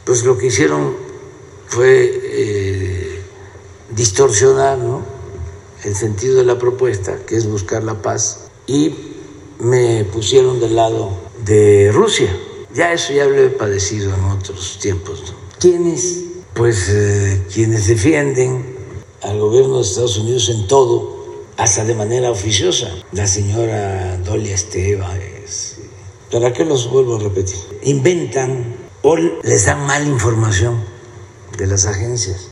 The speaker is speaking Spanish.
pues lo que hicieron fue distorsionar, ¿no?, el sentido de la propuesta, que es buscar la paz, y me pusieron del lado de Rusia. Ya eso ya lo he padecido en otros tiempos, ¿no? ¿Quiénes? Pues quienes defienden al gobierno de Estados Unidos en todo, hasta de manera oficiosa. La señora Dolia Esteves. ¿Para qué los vuelvo a repetir? Inventan o les dan mala información de las agencias.